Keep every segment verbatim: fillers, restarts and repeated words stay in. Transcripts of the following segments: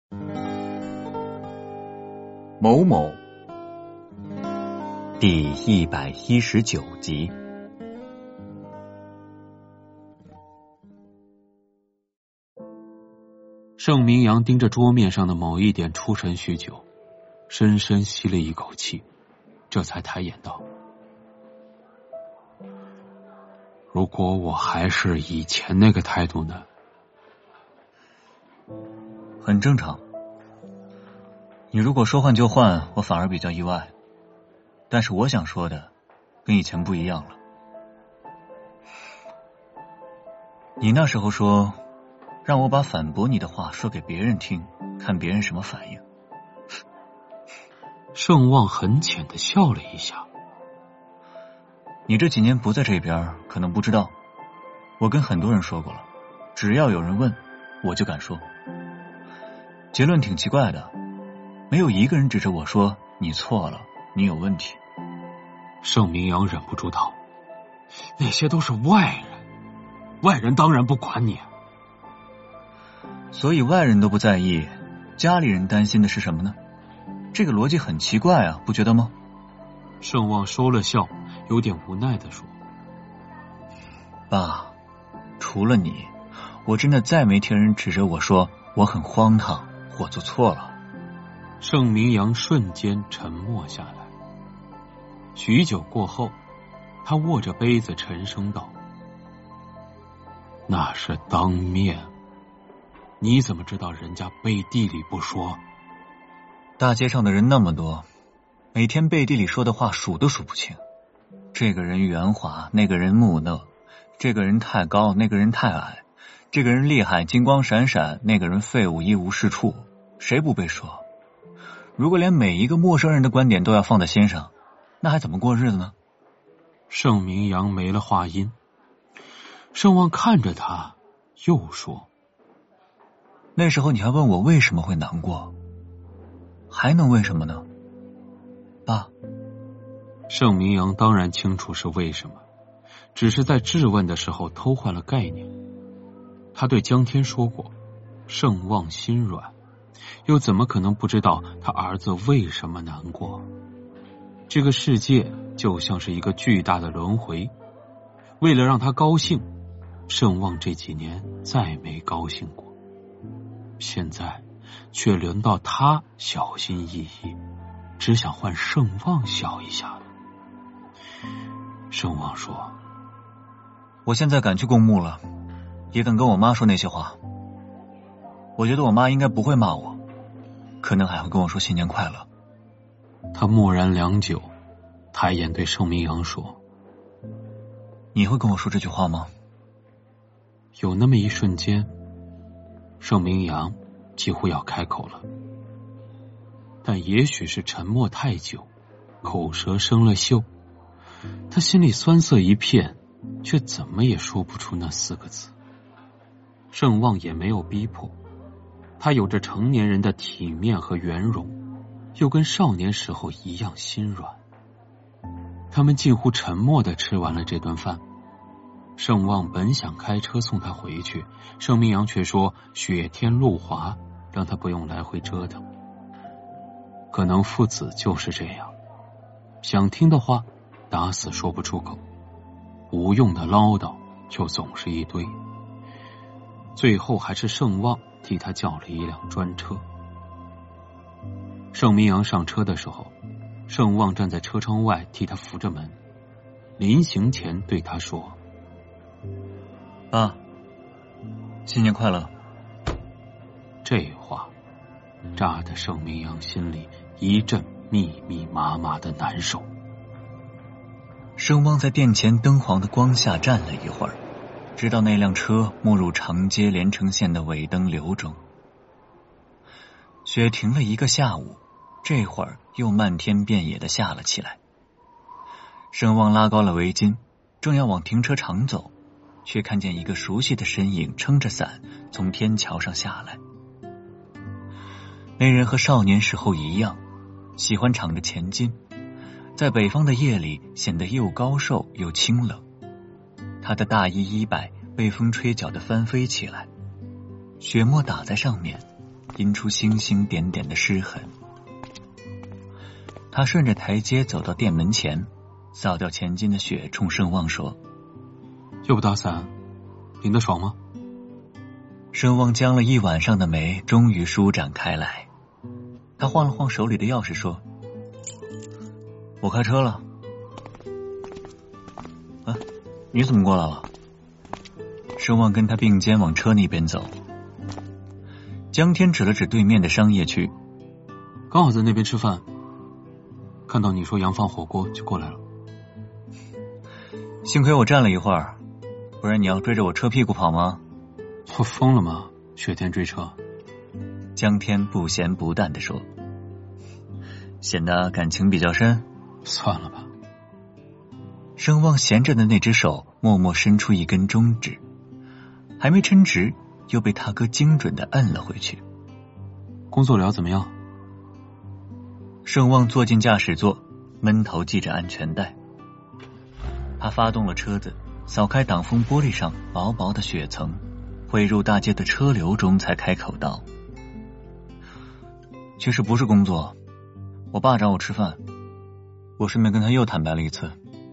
某某第一百一十九集。 盛明阳盯着桌面上的某一点出神许久，深深吸了一口气，这才抬眼道：如果我还是以前那个态度呢？ 很正常，你如果说换就换，我反而比较意外。但是我想说的跟以前不一样了。你那时候说让我把反驳你的话说给别人听，看别人什么反应。 盛望很浅的笑了一下。 你这几年不在这边，可能不知道，我跟很多人说过了，只要有人问，我就敢说。结论挺奇怪的，没有一个人指着我说你错了，你有问题。 盛明阳忍不住道：那些都是外人，外人当然不管你。 所以外人都不在意，家里人担心的是什么呢？这个逻辑很奇怪啊，不觉得吗？ 盛望收了笑，有点无奈地说： 爸，除了你，我真的再没听人指着我说我很荒唐，我做错了。 盛明阳瞬间沉默下来。许久过后，他握着杯子沉声道：那是当面，你怎么知道人家背地里不说？ 大街上的人那么多，每天背地里说的话数都数不清。这个人圆滑，那个人木讷，这个人太高，那个人太矮，这个人厉害，金光闪闪，那个人废物，一无是处，谁不被说？如果连每一个陌生人的观点都要放在心上，那还怎么过日子呢？ 盛明阳没了话音。盛望看着他，又说： 那时候你还问我为什么会难过，还能为什么呢？爸。 盛明阳当然清楚是为什么，只是在质问的时候偷换了概念。他对江天说过，盛望心软，又怎么可能不知道他儿子为什么难过？这个世界就像是一个巨大的轮回，为了让他高兴，盛望这几年再没高兴过，现在却轮到他小心翼翼，只想换盛望笑一下了。盛望说： 我现在敢去公墓了，也敢跟我妈说那些话。我觉得我妈应该不会骂我，可能还会跟我说新年快乐。 他默然良久，抬眼对盛明阳说： 你会跟我说这句话吗？ 有那么一瞬间，盛明阳几乎要开口了，但也许是沉默太久，口舌生了锈，他心里酸涩一片，却怎么也说不出那四个字。盛望也没有逼迫，他有着成年人的体面和圆融，又跟少年时候一样心软。他们近乎沉默地吃完了这顿饭。盛望本想开车送他回去，盛明阳却说雪天路滑，让他不用来回折腾。可能父子就是这样，想听的话打死说不出口，无用的唠叨就总是一堆。最后还是盛望替他叫了一辆专车。盛明阳上车的时候，盛望站在车窗外替他扶着门，临行前对他说： 爸，新年快乐。 这话扎得盛明阳心里一阵密密麻麻的难受。 盛望在殿前灯黄的光下站了一会儿，直到那辆车没入长街连城线的尾灯流中。雪停了一个下午，这会儿又漫天遍野的下了起来。盛望拉高了围巾，正要往停车场走，却看见一个熟悉的身影撑着伞从天桥上下来。那人和少年时候一样，喜欢敞着前襟，在北方的夜里显得又高瘦又清冷。他的大衣衣摆被风吹搅得翻飞起来，雪沫打在上面， 印出星星点点的湿痕。他顺着台阶走到店门前，扫掉前襟的雪，冲盛旺说： 又不打伞，淋得爽吗？ 盛旺僵了一晚上的眉终于舒展开来，他晃了晃手里的钥匙说：我开车了。啊，你怎么过来了？盛旺跟他并肩往车那边走。江天指了指对面的商业区， 刚好在那边吃饭，看到你说洋放火锅就过来了。 幸亏我站了一会儿，不然你要追着我车屁股跑吗？ 我疯了吗？雪天追车？ 江天不咸不淡地说，显得感情比较深。 算了吧。 盛旺闲着的那只手默默伸出一根中指，还没抻直，又被他哥精准地摁了回去。 工作聊怎么样？ 盛旺坐进驾驶座，闷头系着安全带。他发动了车子，扫开挡风玻璃上薄薄的雪层，汇入大街的车流中，才开口道：其实不是工作，我爸找我吃饭，我顺便跟他又坦白了一次。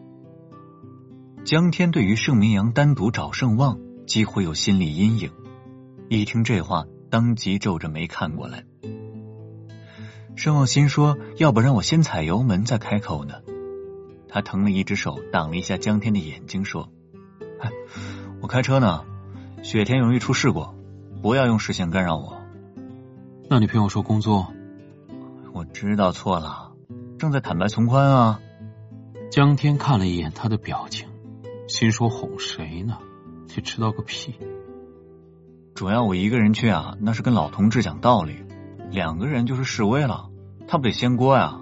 江天对于盛明阳单独找盛旺几乎有心理阴影，一听这话当即皱着眉看过来。盛旺心说，要不然我先踩油门再开口呢。他腾了一只手挡了一下江天的眼睛说：哎，我开车呢，雪天容易出事故，不要用视线干扰我。 那你骗我说工作？ 我知道错了，正在坦白从宽啊。 江天看了一眼他的表情，心说哄谁呢？你知道个屁。 主要我一个人去啊，那是跟老同志讲道理，两个人就是示威了，他不得掀锅呀。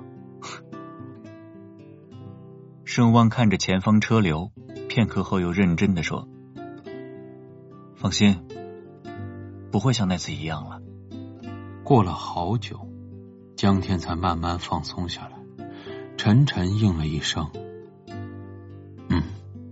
盛旺看着前方车流，片刻后又认真地说：放心，不会像那次一样了。 过了好久，江天才慢慢放松下来，沉沉应了一声：嗯。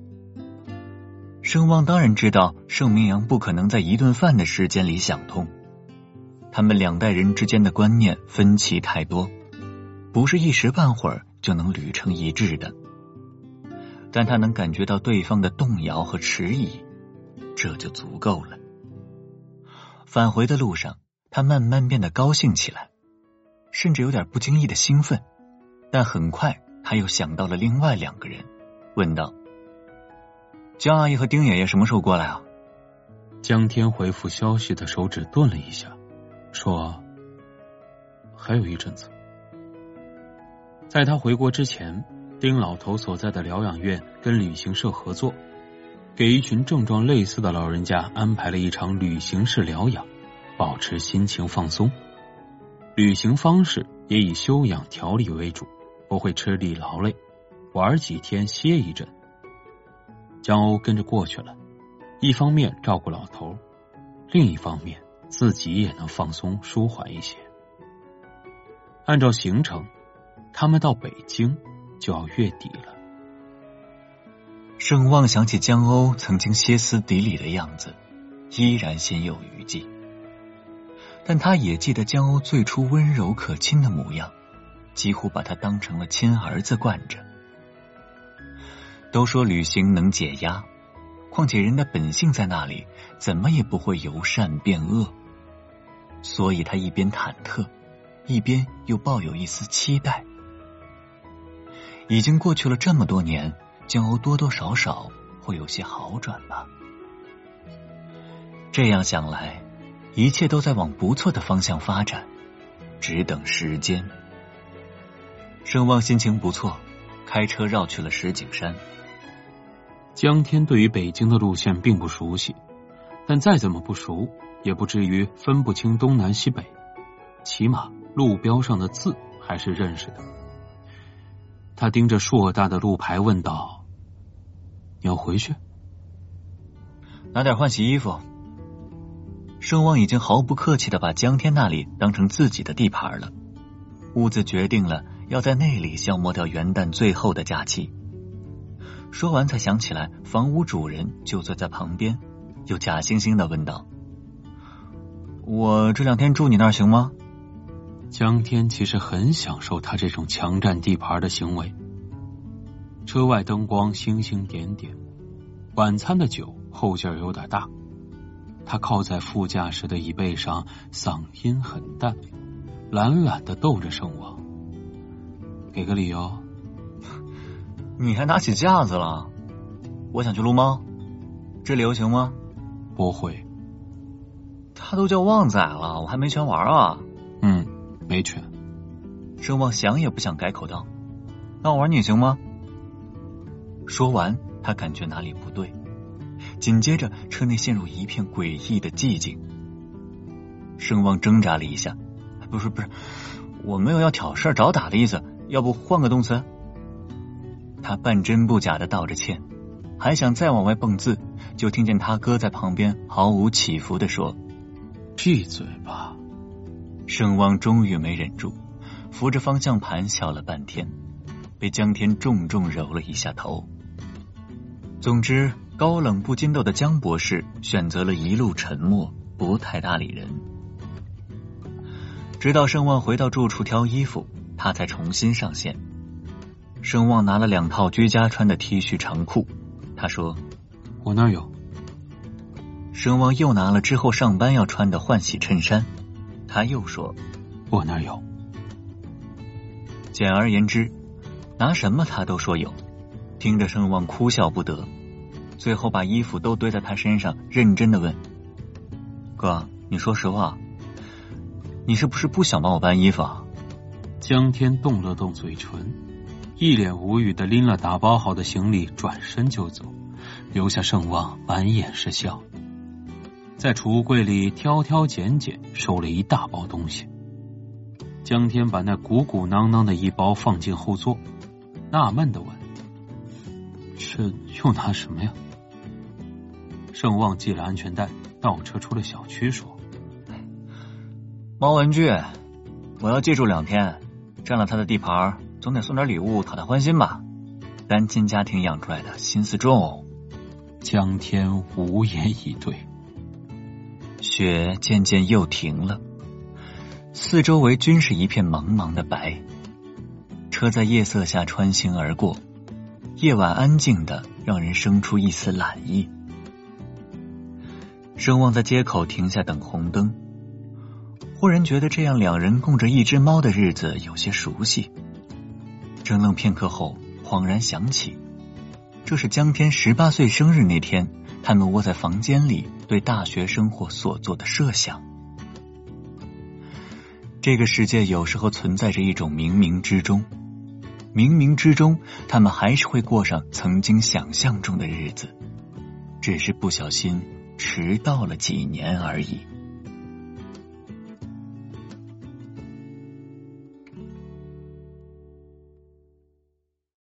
盛旺当然知道盛明阳不可能在一顿饭的时间里想通，他们两代人之间的观念分歧太多，不是一时半会儿就能捋成一致的。但他能感觉到对方的动摇和迟疑，这就足够了。返回的路上，他慢慢变得高兴起来，甚至有点不经意的兴奋，但很快他又想到了另外两个人，问道：江阿姨和丁爷爷什么时候过来啊？ 江天回复消息的手指顿了一下，说：还有一阵子。在他回国之前，丁老头所在的疗养院跟旅行社合作，给一群症状类似的老人家安排了一场旅行式疗养，保持心情放松。旅行方式也以休养调理为主，不会吃力劳累，玩几天歇一阵。江欧跟着过去了，一方面照顾老头，另一方面自己也能放松舒缓一些。按照行程，他们到北京就要月底了。 盛旺想起江欧曾经歇斯底里的样子，依然心有余悸。但他也记得江欧最初温柔可亲的模样，几乎把他当成了亲儿子惯着。都说旅行能解压，况且人的本性在那里，怎么也不会由善变恶。所以他一边忐忑，一边又抱有一丝期待。已经过去了这么多年，江欧多多少少会有些好转吧。这样想来，一切都在往不错的方向发展，只等时间。盛旺心情不错，开车绕去了石景山。 江天对于北京的路线并不熟悉，但再怎么不熟，也不至于分不清东南西北，起码路标上的字还是认识的。他盯着硕大的路牌问道：你要回去？ 拿点换洗衣服。盛旺已经毫不客气地把江天那里当成自己的地盘了，屋子决定了要在那里消磨掉元旦最后的假期。说完才想起来房屋主人就坐在旁边，又假惺惺地问道： 我这两天住你那儿行吗？ 江天其实很享受他这种强占地盘的行为。车外灯光星星点点，晚餐的酒后劲儿有点大。他靠在副驾驶的椅背上，嗓音很淡，懒懒地逗着盛旺。给个理由。 你还拿起架子了？我想去撸猫，这理由行吗？ 不会。 他都叫旺仔了，我还没全玩啊。 嗯，没全。 盛旺想也不想改口道，那我玩你行吗？说完他感觉哪里不对，紧接着车内陷入一片诡异的寂静。盛旺挣扎了一下，不是不是，我没有要挑事找打的意思，要不换个动词？他半真不假的道着歉，还想再往外蹦字，就听见他哥在旁边毫无起伏的说： 闭嘴吧。 盛旺终于没忍住，扶着方向盘笑了半天，被江天重重揉了一下头。总之，高冷不禁斗的江博士选择了一路沉默，不太搭理人。直到盛旺回到住处挑衣服，他才重新上线。盛旺拿了两套居家穿的 T 恤长裤，他说： 我那儿有。 盛旺又拿了之后上班要穿的换洗衬衫，他又说： 我那儿有。 简而言之，拿什么他都说有，听着盛旺哭笑不得，最后把衣服都堆在他身上，认真的问：哥，你说实话，你是不是不想帮我搬衣服啊？ 江天动了动嘴唇，一脸无语的拎了打包好的行李转身就走，留下盛旺满眼是笑。在储物柜里挑挑拣拣收了一大包东西。江天把那鼓鼓囊囊的一包放进后座，纳闷地问：这又拿什么呀？盛旺系了安全带，倒车出了小区，说： 猫文具，我要记住两天，占了他的地盘，总得送点礼物讨他欢心吧。单亲家庭养出来的，心思重。 江天无言以对。 雪渐渐又停了，四周围均是一片茫茫的白。车在夜色下穿行而过，夜晚安静的让人生出一丝懒意。盛旺在街口停下等红灯，忽然觉得这样两人供着一只猫的日子有些熟悉。怔愣片刻后，恍然想起，这是江天十八岁生日那天，他们窝在房间里对大学生活所做的设想。这个世界有时候存在着一种冥冥之中，冥冥之中他们还是会过上曾经想象中的日子，只是不小心迟到了几年而已。